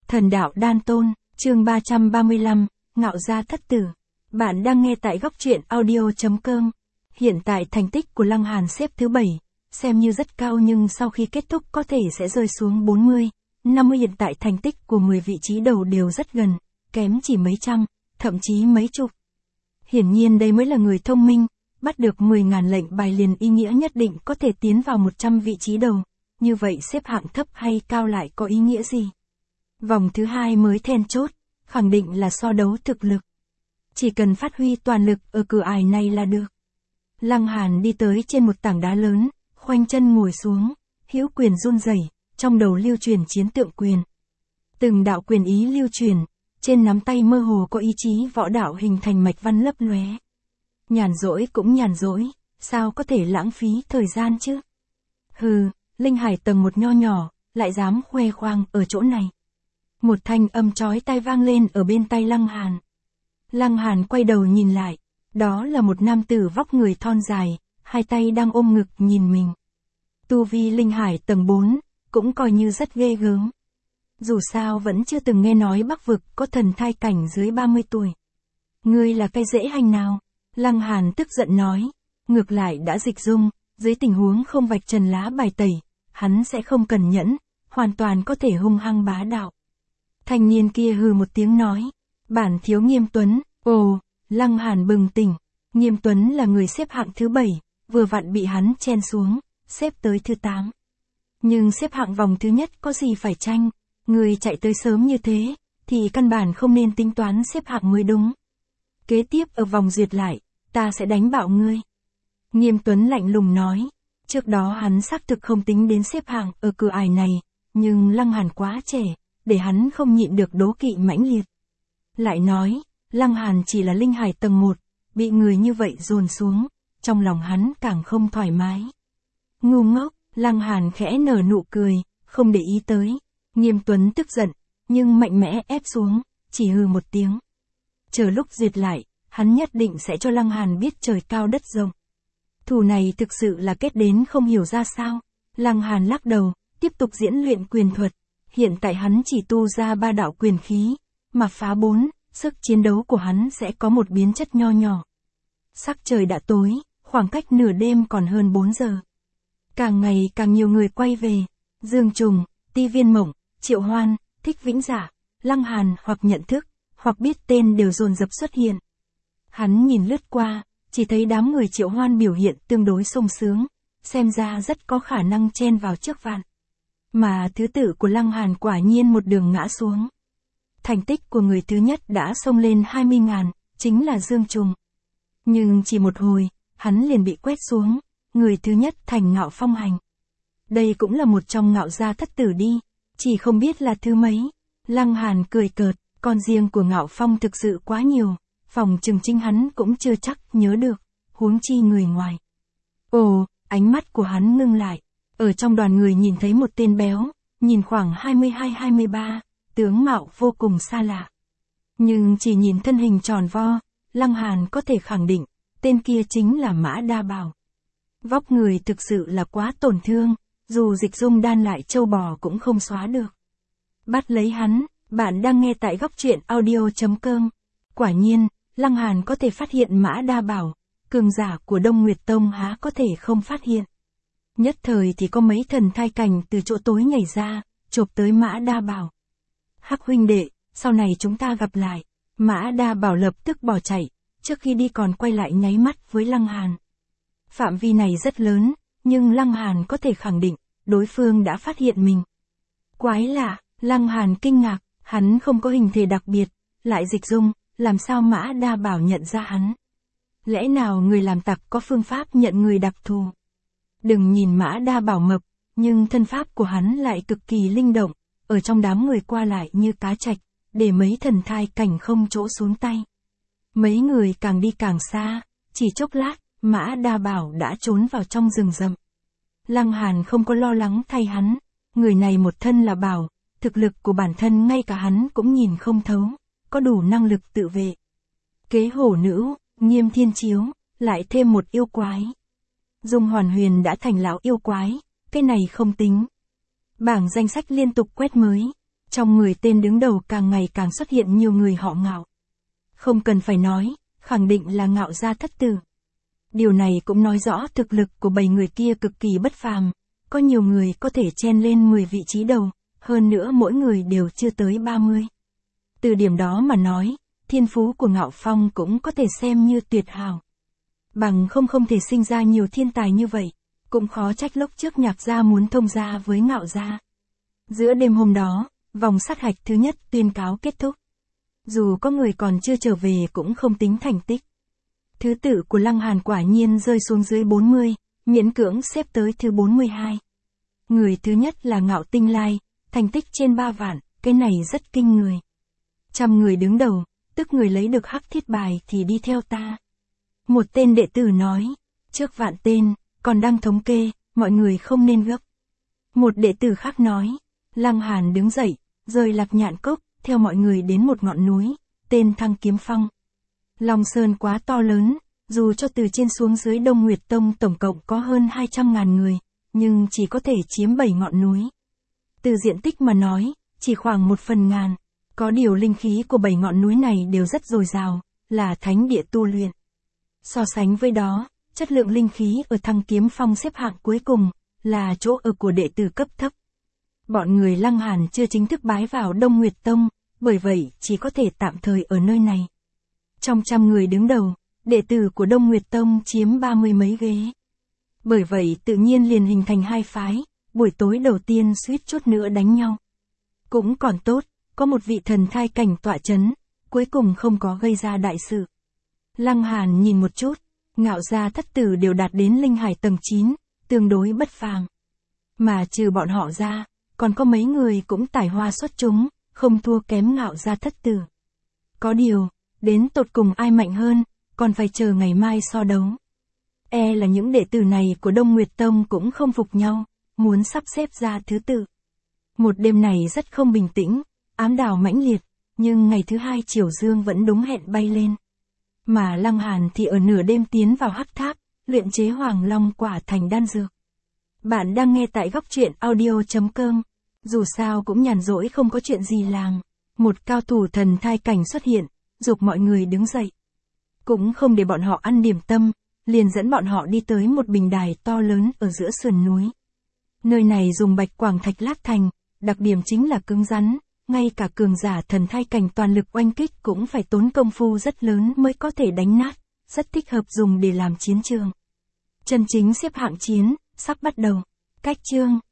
Thần đạo đan tôn, chương 335, ngạo gia thất tử. Bạn đang nghe tại góc truyện audio.com. Hiện tại thành tích của Lăng Hàn xếp thứ 7, xem như rất cao nhưng sau khi kết thúc có thể sẽ rơi xuống 40, 50. Hiện tại thành tích của 10 vị trí đầu đều rất gần, kém chỉ mấy trăm, thậm chí mấy chục. Hiển nhiên đây mới là người thông minh, bắt được 10.000 lệnh bài liền ý nghĩa nhất định có thể tiến vào 100 vị trí đầu, như vậy xếp hạng thấp hay cao lại có ý nghĩa gì? Vòng thứ 2 mới then chốt, khẳng định là so đấu thực lực. Chỉ cần phát huy toàn lực ở cửa ải này là được. Lăng Hàn đi tới trên một tảng đá lớn, khoanh chân ngồi xuống, hữu quyền run rẩy, trong đầu lưu truyền chiến tượng quyền. Từng đạo quyền ý lưu truyền, trên nắm tay mơ hồ có ý chí võ đạo hình thành mạch văn lấp lóe. Nhàn rỗi cũng nhàn rỗi, sao có thể lãng phí thời gian chứ? Hừ, linh hải tầng 1 nho nhỏ, lại dám khoe khoang ở chỗ này. Một thanh âm chói tai vang lên ở bên tai Lăng Hàn. Lăng Hàn quay đầu nhìn lại, đó là một nam tử vóc người thon dài, hai tay đang ôm ngực nhìn mình. Tu vi linh hải tầng 4, cũng coi như rất ghê gớm. Dù sao vẫn chưa từng nghe nói Bắc vực có thần thai cảnh dưới 30 tuổi. Ngươi là cái dễ hành nào? Lăng Hàn tức giận nói, ngược lại đã dịch dung, dưới tình huống không vạch trần lá bài tẩy, hắn sẽ không cần nhẫn, hoàn toàn có thể hung hăng bá đạo. Thanh niên kia hừ một tiếng nói, bản thiếu Nghiêm Tuấn. Ồ, Lăng Hàn bừng tỉnh, Nghiêm Tuấn là người xếp hạng thứ 7, vừa vặn bị hắn chen xuống, xếp tới thứ 8. Nhưng xếp hạng vòng thứ nhất có gì phải tranh, người chạy tới sớm như thế, thì căn bản không nên tính toán xếp hạng mới đúng. Kế tiếp ở vòng duyệt lại, ta sẽ đánh bạo ngươi. Nghiêm Tuấn lạnh lùng nói, trước đó hắn xác thực không tính đến xếp hạng ở cửa ải này, nhưng Lăng Hàn quá trẻ, để hắn không nhịn được đố kỵ mãnh liệt. Lại nói, Lăng Hàn chỉ là linh hải tầng 1, bị người như vậy dồn xuống, trong lòng hắn càng không thoải mái. Ngu ngốc, Lăng Hàn khẽ nở nụ cười, không để ý tới. Nghiêm Tuấn tức giận, nhưng mạnh mẽ ép xuống, chỉ hừ một tiếng. Chờ lúc duyệt lại, hắn nhất định sẽ cho Lăng Hàn biết trời cao đất rộng. Thù này thực sự là kết đến không hiểu ra sao. Lăng Hàn lắc đầu, tiếp tục diễn luyện quyền thuật. Hiện tại hắn chỉ tu ra 3 đạo quyền khí, mà phá 4, sức chiến đấu của hắn sẽ có một biến chất nho nhỏ. Sắc trời đã tối, khoảng cách nửa đêm còn hơn 4 giờ. Càng ngày càng nhiều người quay về, Dương Trùng, Ti Viên Mộng, Triệu Hoan, Thích Vĩnh Giả, Lăng Hàn hoặc nhận thức, hoặc biết tên đều dồn dập xuất hiện. Hắn nhìn lướt qua, chỉ thấy đám người Triệu Hoan biểu hiện tương đối sung sướng, xem ra rất có khả năng chen vào trước vạn. Mà thứ tự của Lăng Hàn quả nhiên một đường ngã xuống. Thành tích của người thứ nhất đã xông lên 20.000, chính là Dương Trùng. Nhưng chỉ một hồi, hắn liền bị quét xuống, người thứ nhất thành Ngạo Phong hành. Đây cũng là một trong Ngạo gia thất tử đi, chỉ không biết là thứ mấy. Lăng Hàn cười cợt, con riêng của Ngạo Phong thực sự quá nhiều, phòng chừng chính hắn cũng chưa chắc nhớ được, huống chi người ngoài. Ồ, ánh mắt của hắn ngưng lại, ở trong đoàn người nhìn thấy một tên béo, nhìn khoảng 22-23, tướng mạo vô cùng xa lạ. Nhưng chỉ nhìn thân hình tròn vo, Lăng Hàn có thể khẳng định, tên kia chính là Mã Đa Bảo. Vóc người thực sự là quá tổn thương, dù dịch dung đan lại châu bò cũng không xóa được. Bắt lấy hắn, bạn đang nghe tại góc truyện audio.com. Quả nhiên, Lăng Hàn có thể phát hiện Mã Đa Bảo, cường giả của Đông Nguyệt Tông há có thể không phát hiện. Nhất thời thì có mấy thần thai cảnh từ chỗ tối nhảy ra, chộp tới Mã Đa Bảo. Hắc huynh đệ, sau này chúng ta gặp lại. Mã Đa Bảo lập tức bỏ chạy, trước khi đi còn quay lại nháy mắt với Lăng Hàn. Phạm vi này rất lớn, nhưng Lăng Hàn có thể khẳng định, đối phương đã phát hiện mình. Quái lạ, Lăng Hàn kinh ngạc, hắn không có hình thể đặc biệt, lại dịch dung, làm sao Mã Đa Bảo nhận ra hắn? Lẽ nào người làm tặc có phương pháp nhận người đặc thù? Đừng nhìn Mã Đa Bảo mập, nhưng thân pháp của hắn lại cực kỳ linh động, ở trong đám người qua lại như cá trạch, để mấy thần thai cảnh không chỗ xuống tay. Mấy người càng đi càng xa, chỉ chốc lát, Mã Đa Bảo đã trốn vào trong rừng rậm. Lăng Hàn không có lo lắng thay hắn, người này một thân là bảo, thực lực của bản thân ngay cả hắn cũng nhìn không thấu, có đủ năng lực tự vệ. Kế hổ nữ, Nghiêm Thiên Chiếu, lại thêm một yêu quái. Dung Hoàn Huyền đã thành lão yêu quái, cái này không tính. Bảng danh sách liên tục quét mới. Trong 10 tên đứng đầu càng ngày càng xuất hiện nhiều người họ Ngạo. Không cần phải nói, khẳng định là Ngạo gia thất tử. Điều này cũng nói rõ thực lực của 7 người kia cực kỳ bất phàm, có nhiều người có thể chen lên 10 vị trí đầu, hơn nữa mỗi người đều chưa tới 30. Từ điểm đó mà nói, thiên phú của Ngạo Phong cũng có thể xem như tuyệt hảo. Bằng không thể sinh ra nhiều thiên tài như vậy, cũng khó trách lúc trước Nhạc gia muốn thông gia với Ngạo gia. Giữa đêm hôm đó, vòng sát hạch thứ nhất tuyên cáo kết thúc. Dù có người còn chưa trở về cũng không tính thành tích. Thứ tự của Lăng Hàn quả nhiên rơi xuống dưới 40, miễn cưỡng xếp tới thứ 42. Người thứ nhất là Ngạo Tinh Lai, thành tích trên 3 vạn, cái này rất kinh người. 100 người đứng đầu, tức người lấy được hắc thiết bài thì đi theo ta. Một tên đệ tử nói, trước vạn tên, còn đang thống kê, mọi người không nên gấp. Một đệ tử khác nói, Lăng Hàn đứng dậy, rời Lạc Nhạn Cốc, theo mọi người đến một ngọn núi, tên Thăng Kiếm Phong. Long Sơn quá to lớn, dù cho từ trên xuống dưới Đông Nguyệt Tông tổng cộng có hơn 200.000 người, nhưng chỉ có thể chiếm 7 ngọn núi. Từ diện tích mà nói, chỉ khoảng 1/1000. Có điều linh khí của 7 ngọn núi này đều rất dồi dào, là thánh địa tu luyện. So sánh với đó, chất lượng linh khí ở Thăng Kiếm Phong xếp hạng cuối cùng, là chỗ ở của đệ tử cấp thấp. Bọn người Lăng Hàn chưa chính thức bái vào Đông Nguyệt Tông, bởi vậy chỉ có thể tạm thời ở nơi này. Trong 100 người đứng đầu, đệ tử của Đông Nguyệt Tông chiếm 30 mấy ghế. Bởi vậy tự nhiên liền hình thành hai phái, buổi tối đầu tiên suýt chút nữa đánh nhau. Cũng còn tốt, có một vị thần thai cảnh tọa chấn, cuối cùng không có gây ra đại sự. Lăng Hàn nhìn một chút, Ngạo gia thất tử đều đạt đến linh hải tầng 9, tương đối bất phàm. Mà trừ bọn họ ra, còn có mấy người cũng tài hoa xuất chúng, không thua kém Ngạo gia thất tử. Có điều, đến tột cùng ai mạnh hơn, còn phải chờ ngày mai so đấu. Là những đệ tử này của Đông Nguyệt Tông cũng không phục nhau, muốn sắp xếp ra thứ tự. Một đêm này rất không bình tĩnh, ám đào mãnh liệt, nhưng ngày thứ hai Triều Dương vẫn đúng hẹn bay lên. Mà Lăng Hàn thì ở nửa đêm tiến vào hắc tháp, luyện chế Hoàng Long quả thành đan dược. Bạn đang nghe tại góc truyện audio.com. Dù sao cũng nhàn rỗi không có chuyện gì làm. Một cao thủ thần thai cảnh xuất hiện, giục mọi người đứng dậy. Cũng không để bọn họ ăn điểm tâm, liền dẫn bọn họ đi tới một bình đài to lớn ở giữa sườn núi. Nơi này dùng bạch quảng thạch lát thành, đặc điểm chính là cứng rắn, ngay cả cường giả thần thai cảnh toàn lực oanh kích cũng phải tốn công phu rất lớn mới có thể đánh nát, rất thích hợp dùng để làm chiến trường. Chân chính xếp hạng chiến, sắp bắt đầu. Cách chương